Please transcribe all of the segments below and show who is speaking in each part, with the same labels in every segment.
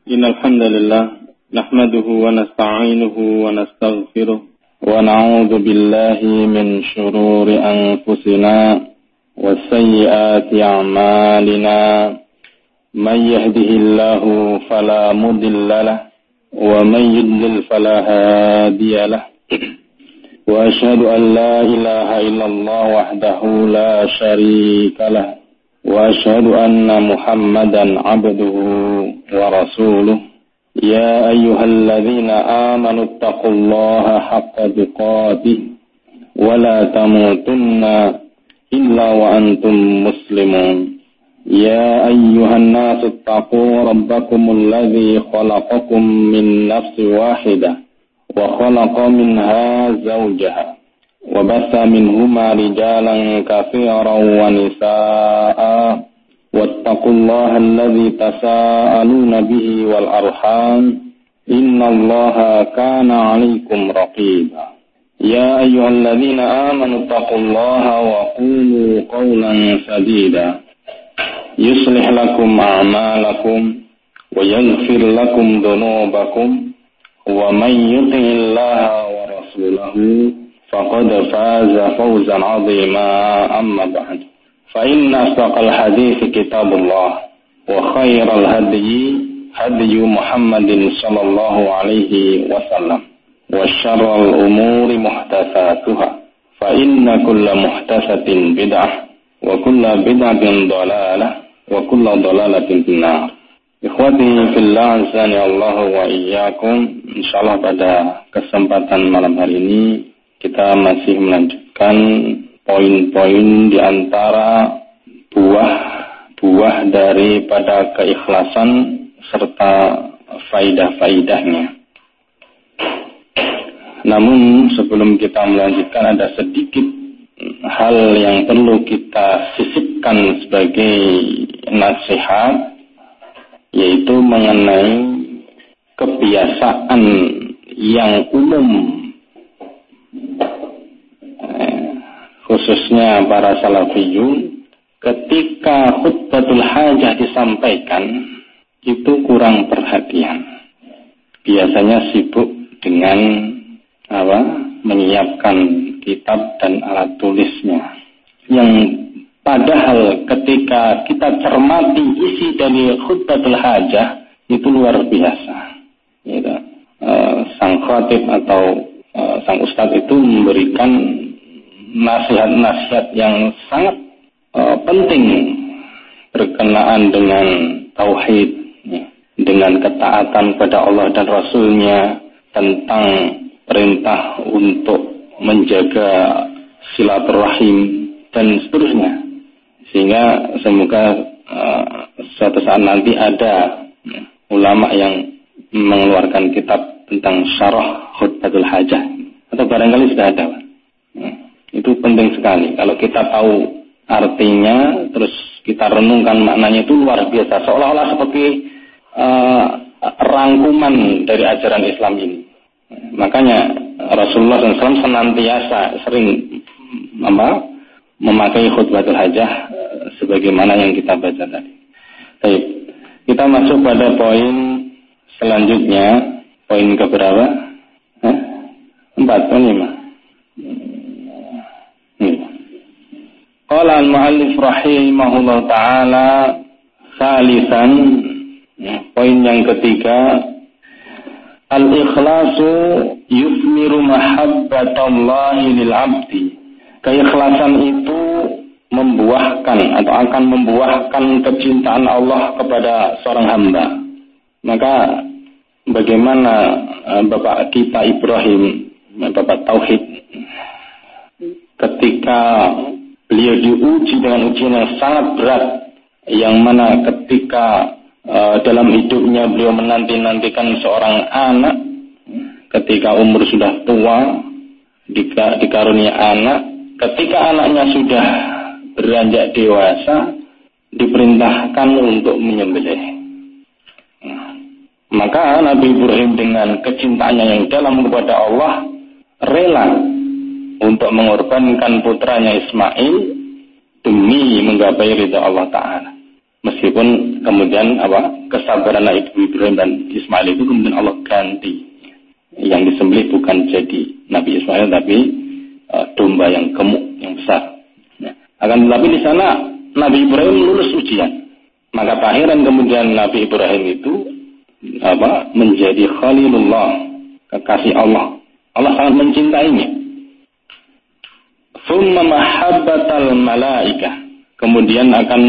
Speaker 1: إن الحمد لله نحمده ونستعينه ونستغفره ونعوذ بالله من شرور أنفسنا وسيئات أعمالنا من يهده الله فلا مضل له ومن يضلل فلا هادي له وأشهد أن لا إله إلا الله وحده لا شريك له وأشهد أن محمدا عبده ورسوله يا أيها الذين آمنوا اتقوا الله حق تقاته ولا تموتن إلا وأنتم مسلمون يا أيها الناس اتقوا ربكم الذي خلقكم من نفس واحدة وخلق منها زوجها وبث منهما رجالا كثيرا ونساء واتقوا الله الذي تساءلون به والأرحام إن الله كان عليكم رقيبا يا أيها الذين آمنوا اتقوا الله وقولوا قولا سديدا يصلح لكم أعمالكم ويغفر لكم ذنوبكم ومن يطع الله ورسوله فقد فاز فوزا عظيما أما بعد فإن أصدق الحديث كتاب الله وخير الهدي هدي محمد صلى الله عليه وسلم وشر الأمور محدثاتها فإن كل محدثة بدعة وكل بدعة ضلالة وكل ضلالة في النار. Ikhwati fillah azani Allah wa iyyakum. Insyaallah pada kesempatan malam hari ini kita masih melanjutkan poin-poin di antara buah daripada keikhlasan serta faidah-faidahnya. Namun sebelum kita melanjutkan ada sedikit hal yang perlu kita sisipkan sebagai nasihat, yaitu mengenai kebiasaan yang umum khususnya para salafiyun ketika khutbatul hajah disampaikan itu kurang perhatian. Biasanya sibuk dengan menyiapkan kitab dan alat tulisnya, yang padahal ketika kita cermati isi dari khutbatul hajah itu luar biasa. Gitu. Sang khatib atau sang ustadz itu memberikan nasihat-nasihat yang sangat penting berkenaan dengan tauhid, dengan ketaatan pada Allah dan Rasulnya, tentang perintah untuk menjaga silaturahim dan seterusnya. Sehingga semoga suatu saat nanti ada ulama yang mengeluarkan kitab tentang syarah khutbatul hajah, atau barangkali sudah ada. Itu penting sekali. Kalau kita tahu artinya, terus kita renungkan maknanya, itu luar biasa. Seolah-olah seperti rangkuman dari ajaran Islam ini. Makanya Rasulullah SAW senantiasa sering memakai khutbatul hajah sebagaimana yang kita baca tadi. Baik, kita masuk pada poin selanjutnya. Poin keberapa? 4 atau 5? Qala al-mu'allif rahimahullah ta'ala salisan, poin yang ketiga, al-ikhlasu yusmiru mahabbatallahi lil-abdi. Keikhlasan itu membuahkan atau akan membuahkan kecintaan Allah kepada seorang hamba. Maka bagaimana Bapak kita Ibrahim, Bapak Tauhid, ketika beliau diuji dengan ujian yang sangat berat, yang mana ketika dalam hidupnya beliau menanti-nantikan seorang anak, ketika umur sudah tua, dikarunia anak, ketika anaknya sudah beranjak dewasa, diperintahkan untuk menyembelih. Maka Nabi Ibrahim dengan kecintaannya yang dalam kepada Allah, rela untuk mengorbankan putranya Ismail demi menggapai ridha Allah Ta'ala. Meskipun kemudian kesabaran Nabi Ibrahim dan Ismail itu kemudian Allah ganti. Yang disembelih bukan jadi Nabi Ismail tapi domba yang gemuk, yang besar. Nah, akan tetapi di sana Nabi Ibrahim lulus ujian. Maka akhiran kemudian Nabi Ibrahim itu menjadi Khalilullah, kekasih Allah. Allah sangat mencintainya. Tsumma mahabbatal malaikah. Kemudian akan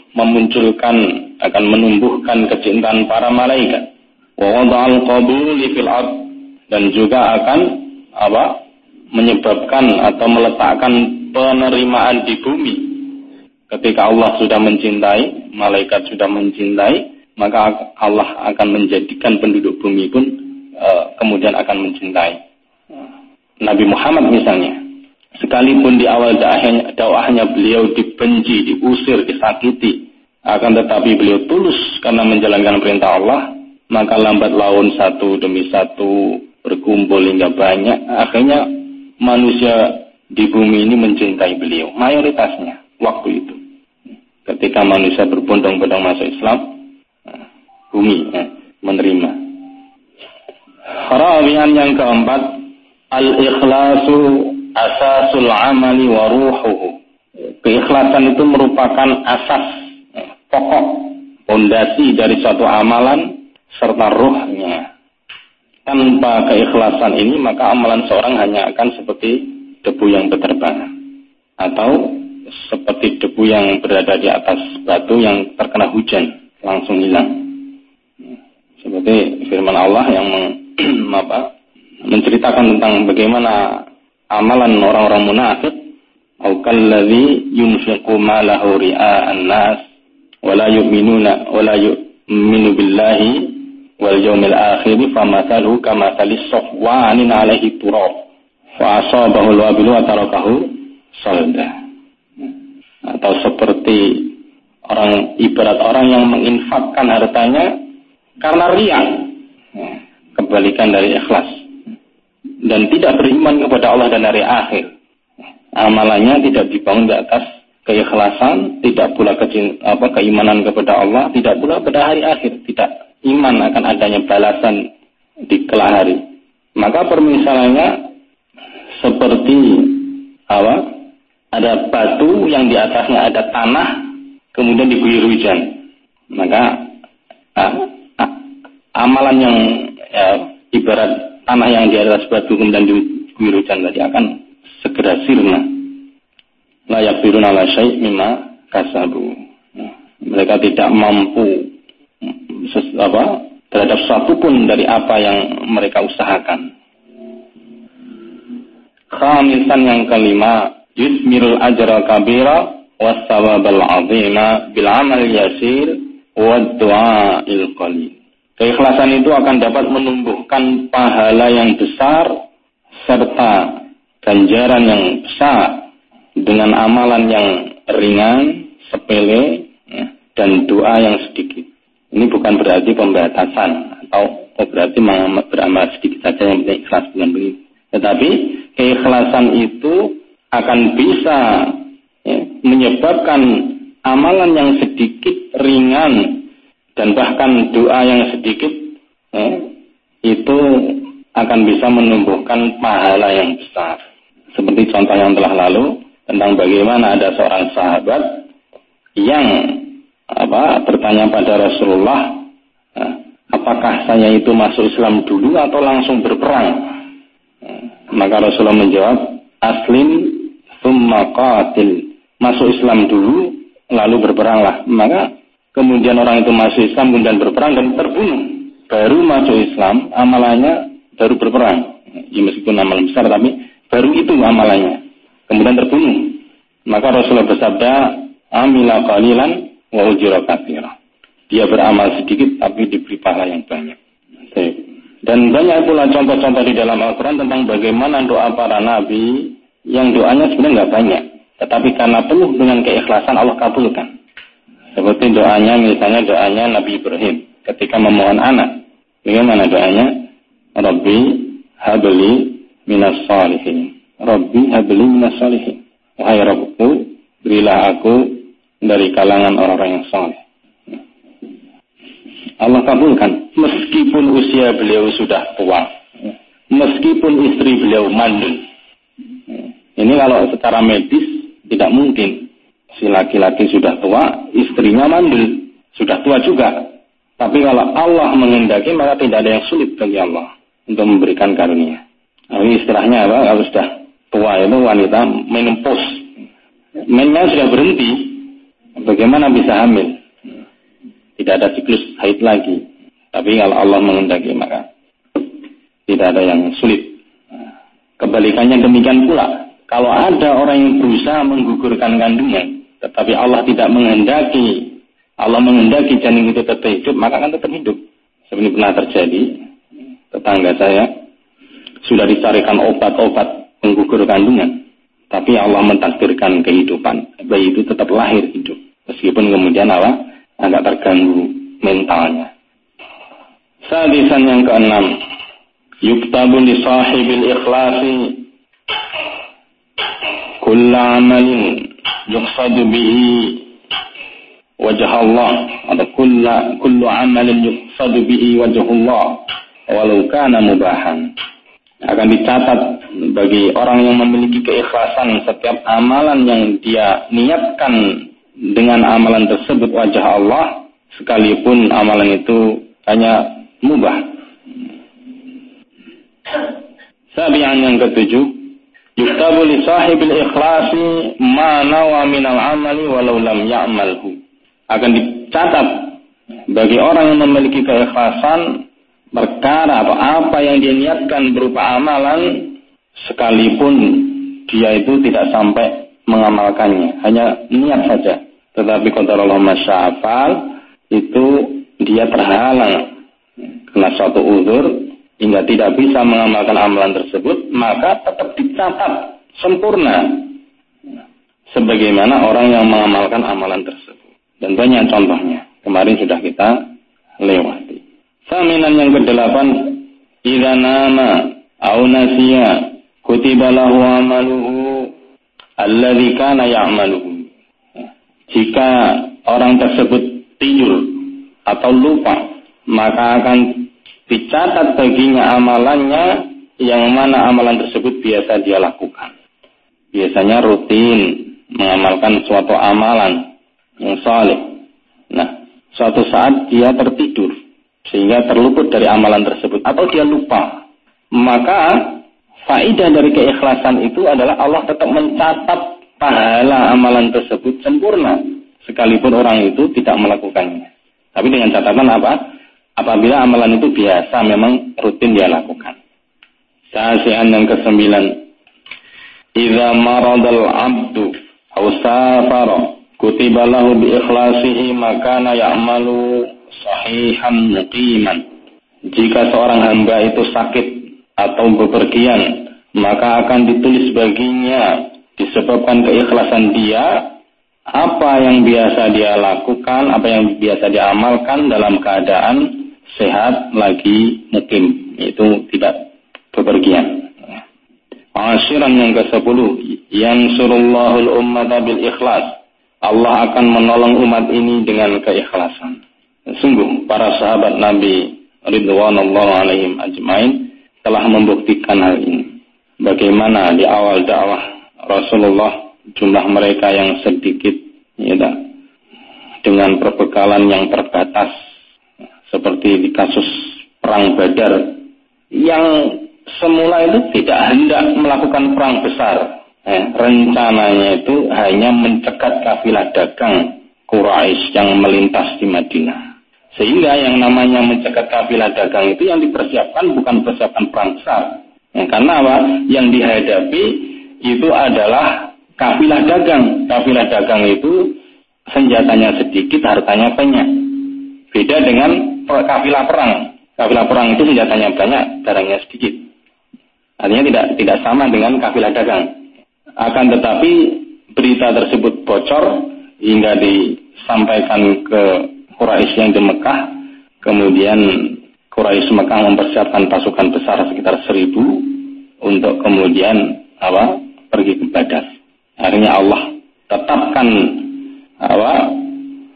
Speaker 1: akan menumbuhkan kecintaan para malaikat. Wa wada'al qabuli fil ard, dan juga akan menyebabkan atau meletakkan penerimaan di bumi. Ketika Allah sudah mencintai, malaikat sudah mencintai, maka Allah akan menjadikan penduduk bumi pun kemudian akan mencintai. Nabi Muhammad misalnya, sekalipun di awal dakwahnya beliau dibenci, diusir, disakiti, akan tetapi beliau tulus karena menjalankan perintah Allah, maka lambat laun satu demi satu berkumpul hingga banyak, akhirnya manusia di bumi ini mencintai beliau, mayoritasnya waktu itu. Ketika manusia berbondong-bondong masuk Islam, bumi menerima. Rawian yang keempat, al-ikhlasu asasul amali wa ruhuhu. Keikhlasan itu merupakan asas, pokok, fondasi dari suatu amalan serta ruhnya. Tanpa keikhlasan ini maka amalan seorang hanya akan seperti debu yang berterbangan, atau seperti debu yang berada di atas batu yang terkena hujan langsung hilang. Seperti firman Allah yang menceritakan tentang bagaimana amalan orang-orang munafik, au kalladzi yunfiqu malahu ria'an nas wa la yu'minu billahi wal yawmil akhir famathaluhu kamathalis safwanin 'alaihi turab fa asabahu al-wabilu wa tarakahu salda. Atau seperti ibarat orang yang menginfakkan hartanya karena riya, kebalikan dari ikhlas, dan tidak beriman kepada Allah dan hari akhir. Amalannya tidak dibangun di atas keikhlasan, tidak pula keimanan kepada Allah, tidak pula pada hari akhir, tidak iman akan adanya balasan di kelak hari. Maka permisalannya seperti ada batu yang di atasnya ada tanah, kemudian diguyur hujan. Maka amalan yang ibarat tanah yang di atas batu kemudian diguyur hujan tadi akan segera sirna. La yaqdiruna ala syai' mimma kasabu. Mereka tidak mampu terhadap suatu pun dari apa yang mereka usahakan. Khamisan yang kelima, yusmirul ajra kabira was sawabal azima bil amal yasir wad du'ail qalil. Keikhlasan itu akan dapat menumbuhkan pahala yang besar serta ganjaran yang besar dengan amalan yang ringan, sepele, dan doa yang sedikit. Ini bukan berarti pembatasan atau berarti beramal sedikit saja yang penting ikhlas, bukan begitu. Tetapi keikhlasan itu akan bisa menyebabkan amalan yang sedikit, ringan, dan bahkan doa yang sedikit itu akan bisa menumbuhkan pahala yang besar. Seperti contoh yang telah lalu tentang bagaimana ada seorang sahabat yang bertanya pada Rasulullah, apakah saya itu masuk Islam dulu atau langsung berperang? Maka Rasulullah menjawab, aslim tsumma qatil. Masuk Islam dulu lalu berperanglah. Maka kemudian orang itu masuk Islam kemudian berperang dan terbunuh. Baru masuk Islam, amalannya baru berperang. Ya, meskipun amalan besar tapi baru itu amalannya. Kemudian terbunuh. Maka Rasulullah bersabda, amila qalilan wa ujra katsira. Dia beramal sedikit tapi diberi pahala yang banyak. Dan banyak pula contoh-contoh di dalam Al-Quran tentang bagaimana doa para nabi yang doanya sebenarnya nggak banyak, tetapi karena penuh dengan keikhlasan Allah kabulkan. Seperti misalnya doanya Nabi Ibrahim ketika memohon anak. Bagaimana doanya? Rabbi habli minas salihin. Rabbi habli minas salihin. Wahai Rabbku, berilah aku dari kalangan orang-orang yang saleh. Allah kabulkan meskipun usia beliau sudah tua, meskipun istri beliau mandul. Ini kalau secara medis tidak mungkin. Si laki-laki sudah tua, istrinya mandul, sudah tua juga. Tapi kalau Allah menghendaki, maka tidak ada yang sulit bagi Allah untuk memberikan karunia. Nah, ini istilahnya apa? Kalau sudah tua itu wanita menopause. Mennya sudah berhenti, bagaimana bisa hamil? Tidak ada siklus haid lagi. Tapi kalau Allah menghendaki, maka tidak ada yang sulit. Kebalikannya demikian pula. Kalau ada orang yang berusaha menggugurkan kandungan, tetapi Allah tidak menghendaki, Allah menghendaki janin itu tetap hidup, maka akan tetap hidup. Seperti pernah terjadi, tetangga saya sudah dicarikan obat-obat penggugur kandungan, tapi Allah mentakdirkan kehidupan, bayi itu tetap lahir hidup, meskipun kemudian Allah agak terganggu mentalnya. Sadisan yang keenam, yuktabu li sahibil ikhlasi kulla amalin yuqsadu bihi wajah Allah, atau kullu amalin yuqsadu bihi wajah Allah walau kana mubahan. Akan dicatat bagi orang yang memiliki keikhlasan setiap amalan yang dia niatkan dengan amalan tersebut wajah Allah, sekalipun amalan itu hanya mubah. Sabi'an yang ketujuh, yuktabu li sahibil ikhlasi ma nawa minal amali walau lam ya'malhu. Akan dicatat bagi orang yang memiliki keikhlasan perkara atau apa yang dia niatkan berupa amalan, sekalipun dia itu tidak sampai mengamalkannya, hanya niat saja. Tetapi qadarullah masya'afal, itu dia terhalang karena suatu uzur hingga tidak bisa mengamalkan amalan tersebut, maka tetap dicatat sempurna sebagaimana orang yang mengamalkan amalan tersebut. Dan banyak contohnya, kemarin sudah kita lewati. Saminan yang kedelapan, idza nama au nasiya kutiba lahu amaluhu alladzi kana ya'maluhu. Jika orang tersebut tidur atau lupa, maka akan dicatat baginya amalannya yang mana amalan tersebut biasa dia lakukan. Biasanya rutin mengamalkan suatu amalan yang saleh. Nah, suatu saat dia tertidur sehingga terluput dari amalan tersebut atau dia lupa, maka faedah dari keikhlasan itu adalah Allah tetap mencatat pahala amalan tersebut sempurna sekalipun orang itu tidak melakukannya. Tapi dengan catatan apa? Apabila amalan itu biasa memang rutin dia lakukan. Tasian yang ke-9, idza maradal 'abdu aw safara kutiba lahu bi ikhlasihi makana ya'malu sahihan muqiman. Jika seorang hamba itu sakit atau bepergian, maka akan ditulis baginya disebabkan keikhlasan dia apa yang biasa dia lakukan, apa yang biasa dia amalkan dalam keadaan sehat lagi mukim, itu tidak bepergian. Asyiran yang ke-10, yansurullahul ummata bil ikhlas. Allah akan menolong umat ini dengan keikhlasan. Sungguh para sahabat Nabi ridwanullah alaihim ajmain telah membuktikan hal ini. Bagaimana di awal dakwah Rasulullah jumlah mereka yang sedikit, ya, dengan perbekalan yang terbatas, seperti di kasus perang Badar yang semula itu tidak hendak melakukan perang besar. Rencananya itu hanya mencegat kafilah dagang Quraisy yang melintas di Madinah. Sehingga yang namanya mencegat kafilah dagang itu yang dipersiapkan bukan persiapan perang besar. Karena apa? Yang dihadapi itu adalah kafilah dagang. Kafilah dagang itu senjatanya sedikit, hartanya banyak. Beda dengan kafilah perang. Kafilah perang itu senjatanya banyak, barangnya sedikit. Artinya tidak sama dengan kafilah dagang. Akan tetapi berita tersebut bocor hingga disampaikan ke Quraisy yang di Mekah. Kemudian Quraisy Mekah mempersiapkan pasukan besar sekitar 1.000 untuk kemudian pergi ke Badar. Akhirnya Allah tetapkan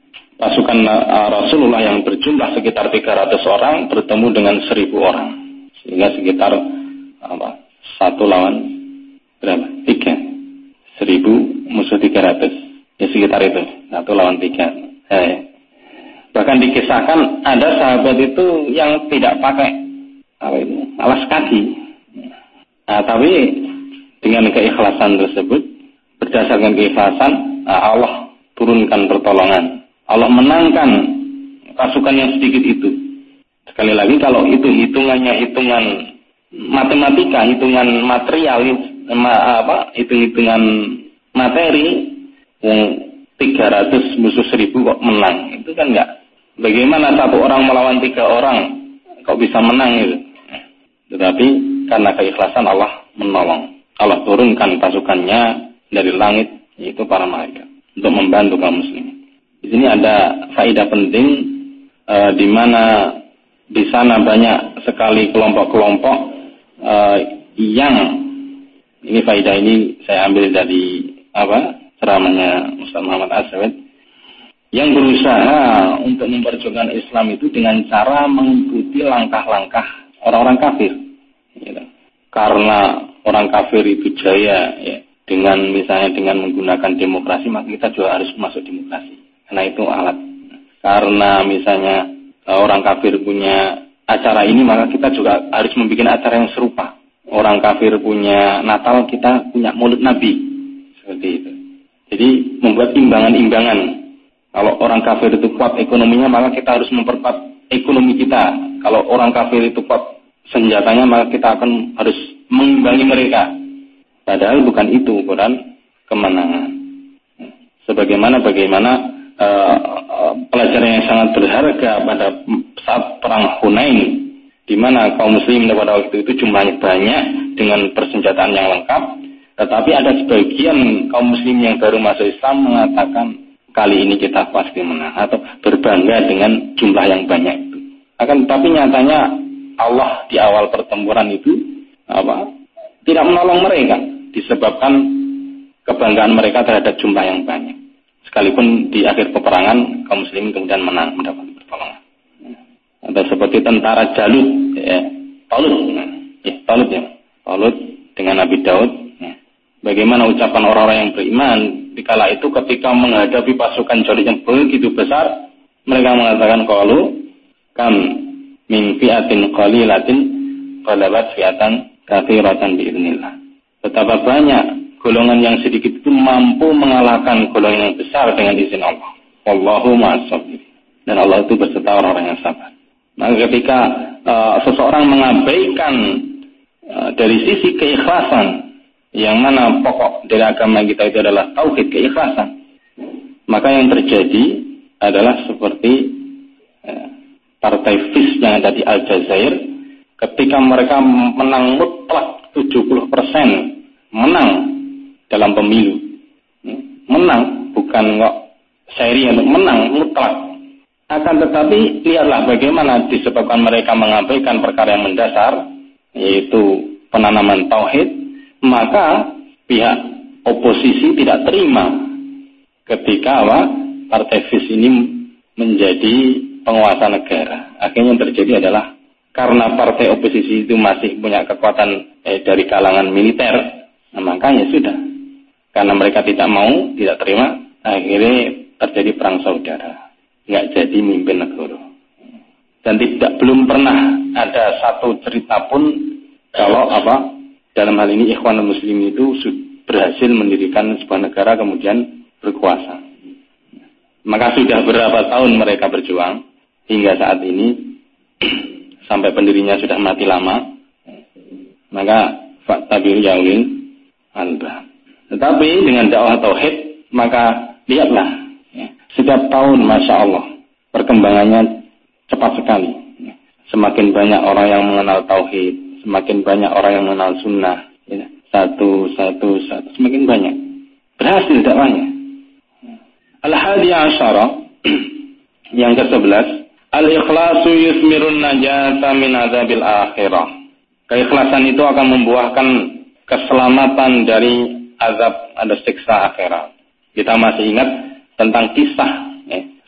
Speaker 1: pasukan Rasulullah yang berjumlah sekitar 300 orang bertemu dengan 1.000 orang. Sehingga sekitar 1 lawan berapa? 3. 1.000 musuh 300. Ya sekitar itu. 1 lawan 3. Bahkan dikisahkan ada sahabat itu yang tidak pakai alas kaki. Tapi dengan keikhlasan tersebut, berdasarkan keikhlasan, Allah turunkan pertolongan. Allah menangkan pasukan yang sedikit itu. Sekali lagi kalau itu hitungannya hitungan matematika, hitungan material, hitung-hitungan materi, yang 300 musuh 1.000 kok menang, itu kan enggak. Bagaimana 1 orang melawan 3 orang kok bisa menang itu? Tetapi karena keikhlasan Allah menolong. Allah turunkan pasukannya dari langit, yaitu para malaikat, untuk membantu kaum muslimin. Di sini ada faedah penting, di mana di sana banyak sekali kelompok-kelompok yang ini faedah ini saya ambil dari ceramahnya Ustaz Muhammad Aswad, yang berusaha untuk memperjuangkan Islam itu dengan cara mengikuti langkah-langkah orang-orang kafir. Karena orang kafir itu jaya, dengan misalnya dengan menggunakan demokrasi, maka kita juga harus masuk demokrasi. Karena itu alat. Karena misalnya orang kafir punya acara ini, maka kita juga harus membuat acara yang serupa. Orang kafir punya Natal, kita punya Maulid Nabi. Seperti itu. Jadi membuat imbangan-imbangan. Kalau orang kafir itu kuat ekonominya, maka kita harus memperkuat ekonomi kita. Kalau orang kafir itu kuat senjatanya, maka kita akan harus mengimbangi mereka. Padahal bukan itu ukuran kemenangan. Bagaimana pelajaran yang sangat berharga pada saat perang Hunain, di mana kaum muslimin pada waktu itu jumlahnya banyak dengan persenjataan yang lengkap, tetapi ada sebagian kaum muslim yang baru masuk Islam mengatakan kali ini kita pasti menang, atau berbangga dengan jumlah yang banyak itu. Tapi nyatanya Allah di awal pertempuran itu tidak menolong mereka disebabkan kebanggaan mereka terhadap jumlah yang banyak. Sekalipun di akhir peperangan kaum muslimin kemudian menang, mendapat pertolongan. Atau seperti tentara Jalut, Talut dengan Nabi Daud. Bagaimana ucapan orang-orang yang beriman di kala itu ketika menghadapi pasukan Jalut yang begitu besar, mereka mengatakan qalu kam min fi'atin qalilatin qalabat fi'atan katsiratan biidznillah. Betapa banyak golongan yang sedikit itu mampu mengalahkan golongan yang besar dengan izin Allah. Wallahu ma'as sabirin. Dan Allah itu berserta orang-orang yang sabar. Maka ketika seseorang mengabaikan dari sisi keikhlasan, yang mana pokok dari agama kita itu adalah tauhid, keikhlasan, maka yang terjadi adalah seperti partai FIS yang ada di Aljazair, ketika mereka menang mutlak 70%, menang dalam pemilu. Menang, bukan kok seri untuk menang, mutlak. Akan tetapi, lihatlah bagaimana disebabkan mereka mengabaikan perkara yang mendasar, yaitu penanaman tauhid, maka pihak oposisi tidak terima ketika partai FIS ini menjadi penguasa negara. Akhirnya yang terjadi adalah karena partai oposisi itu masih punya kekuatan dari kalangan militer, makanya sudah. Karena mereka tidak mau, tidak terima, akhirnya terjadi perang saudara. Nggak jadi mimpin negara. Dan belum pernah ada satu cerita pun kalau dalam hal ini Ikhwanul Muslimin itu berhasil mendirikan sebuah negara kemudian berkuasa. Maka sudah berapa tahun mereka berjuang hingga saat ini sampai pendirinya sudah mati lama. Maka faktabir yaulin albah. Tetapi dengan dakwah tauhid, maka lihatlah setiap tahun Masya Allah perkembangannya cepat sekali. Semakin banyak orang yang mengenal tauhid, semakin banyak orang yang mengenal sunnah, satu semakin banyak berhasil dakwahnya. Al-Hadi Asyara yang ke-11, al-ikhlasu yusmirun najata min azabil akhirah. Keikhlasan itu akan membuahkan keselamatan dari azab, ada siksa akhirat. Kita masih ingat tentang kisah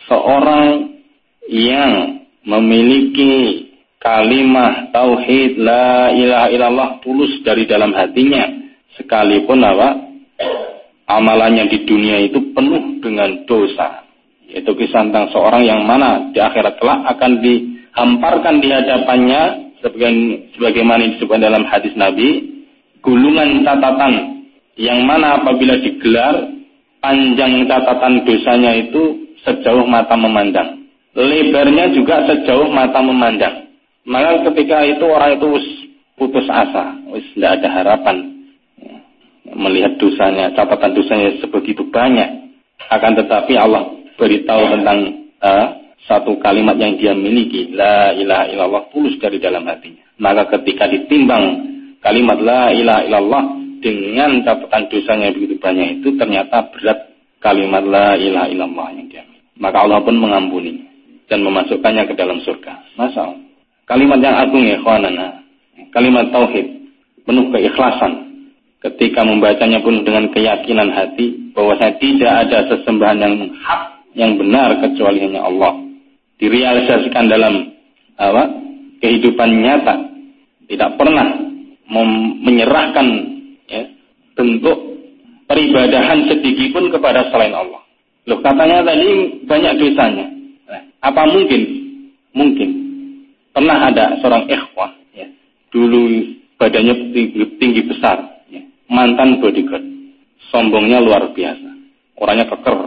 Speaker 1: seorang yang memiliki kalimat tauhid la ilaha illallah tulus dari dalam hatinya, sekalipun amalannya di dunia itu penuh dengan dosa. Yaitu kisah tentang seorang yang mana di akhirat kelak akan dihamparkan di hadapannya sebagaimana disebutkan dalam hadis Nabi, gulungan catatan yang mana apabila digelar, panjang catatan dosanya itu sejauh mata memandang, lebarnya juga sejauh mata memandang. Maka ketika itu orang itu putus asa, tidak ada harapan melihat dosanya, catatan dosanya sebegitu banyak. Akan tetapi Allah beritahu tentang satu kalimat yang dia miliki, la ilaha illallah, tulus dari dalam hatinya. Maka ketika ditimbang kalimat la ilaha illallah dengan catatan dosanya begitu banyak itu, ternyata berat kalimat la ilaha illallah yang dia miliki. Maka Allah pun mengampuninya dan memasukkannya ke dalam surga. Masya Allah. Kalimat yang agung ya ikhwanana, kalimat tauhid penuh keikhlasan. Ketika membacanya pun dengan keyakinan hati bahwasanya tidak ada sesembahan yang hak, yang benar kecuali hanya Allah. Direalisasikan dalam kehidupan nyata, tidak pernah menyerahkan bentuk peribadahan sedikit pun kepada selain Allah. Loh, katanya tadi banyak dosanya. Apa mungkin? Mungkin. Pernah ada seorang ikhwah, dulu badannya tinggi besar, mantan bodyguard, sombongnya luar biasa, orangnya keker,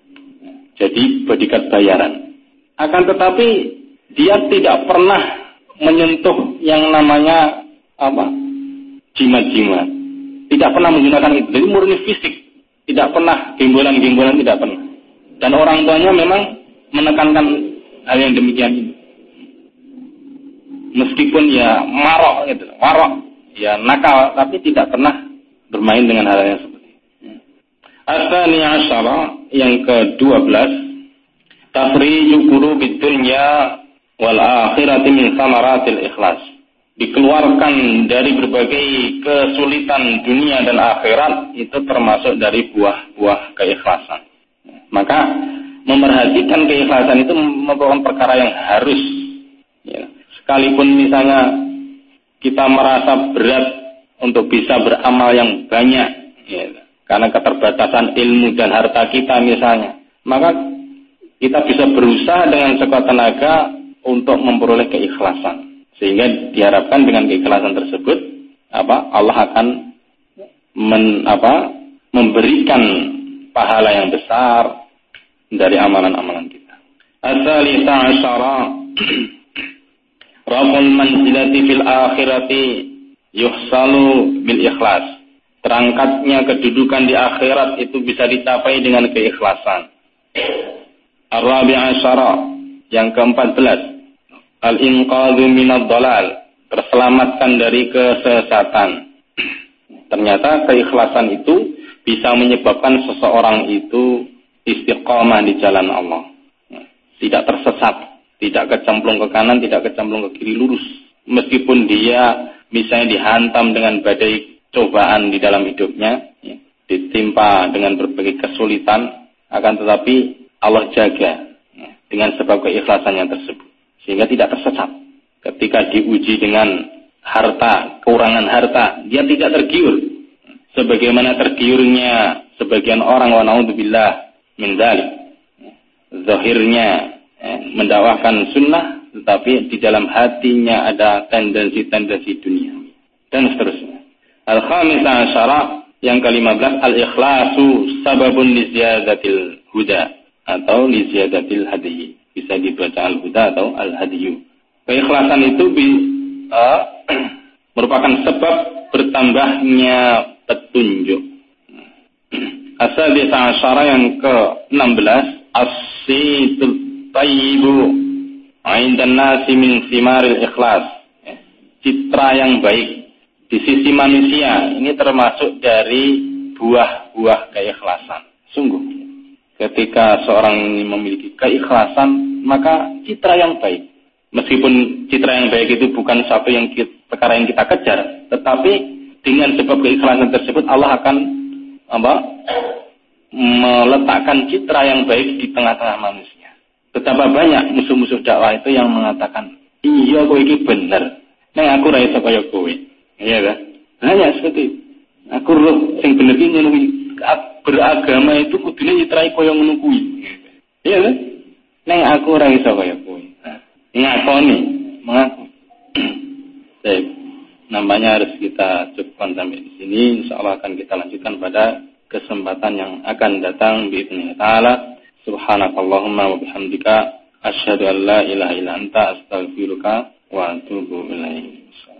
Speaker 1: jadi bodyguard bayaran. Akan tetapi dia tidak pernah menyentuh yang namanya jimat-jimat, tidak pernah menggunakan itu. Jadi murni fisik, tidak pernah gembolan-gembolan, tidak pernah. Dan orang tuanya memang menekankan hal yang demikian ini. Meskipun marok, nakal, tapi tidak pernah bermain dengan hal yang seperti itu. Asani asyara, yang ke-12, tafriju qulubi dunya wal akhirati min samaratil ikhlas. Dikeluarkan dari berbagai kesulitan dunia dan akhirat itu termasuk dari buah-buah keikhlasan. Maka memerhatikan keikhlasan itu merupakan perkara yang harus. Sekalipun misalnya kita merasa berat untuk bisa beramal yang banyak, karena keterbatasan ilmu dan harta kita misalnya, maka kita bisa berusaha dengan sekuat tenaga untuk memperoleh keikhlasan, sehingga diharapkan dengan keikhlasan tersebut Allah akan memberikan pahala yang besar dari amalan-amalan kita. As-salisa asyara raful manzilati fil akhirati yuhsalu bil ikhlas. Terangkatnya kedudukan di akhirat itu bisa dicapai dengan keikhlasan. Ar-rabi' asyara, yang ke-14, al-inqadhu minad dhalal, terselamatkan dari kesesatan. Ternyata keikhlasan itu bisa menyebabkan seseorang itu istiqamah di jalan Allah, tidak tersesat, tidak kecemplung ke kanan, tidak kecemplung ke kiri, lurus. Meskipun dia misalnya dihantam dengan badai cobaan di dalam hidupnya, ditimpa dengan berbagai kesulitan, akan tetapi Allah jaga dengan sebab keikhlasannya tersebut, sehingga tidak tersesat. Ketika diuji dengan harta, kekurangan harta, dia tidak tergiur sebagaimana tergiurnya sebagian orang, wa na'udzubillah min dzalik. Zahirnya mendakwahkan sunnah, tetapi di dalam hatinya ada tendensi-tendensi dunia dan seterusnya. Al-khamisa asyara, yang ke-15, al-ikhlasu sababun li ziyadatil huda atau li ziyadatil hadi. Bisa dibaca al-huda atau al-hadiyu. Keikhlasan itu merupakan sebab bertambahnya petunjuk. As-sadisa asyara, yang ke-16, as-situl tayyibu 'indan nasi min simaril ikhlas. Citra yang baik di sisi manusia ini termasuk dari buah-buah keikhlasan. Sungguh, ketika seorang ini memiliki keikhlasan, maka citra yang baik, meskipun citra yang baik itu bukan satu perkara yang kita kejar, tetapi dengan sebab keikhlasan tersebut Allah akan meletakkan citra yang baik di tengah-tengah manusia. Betapa banyak musuh-musuh dakwah itu yang mengatakan, iya kowe iki bener, neng aku ra iso kaya kowe. Iya kan? Banyak seperti itu. Aku roh sing bener iki ngono kuwi. Beragama itu kudune nyitrai kaya ngono kuwi. Iya kan? Neng aku ra iso kaya kowe. Ngakoni, mengaku. Baik. Nampaknya harus kita cukupkan sampai di sini. Insyaallah akan kita lanjutkan pada kesempatan yang akan datang biidznillah taala. Subhanakallahumma wa bihamdika asyhadu an la ilaha illa anta astaghfiruka wa atubu ilaik.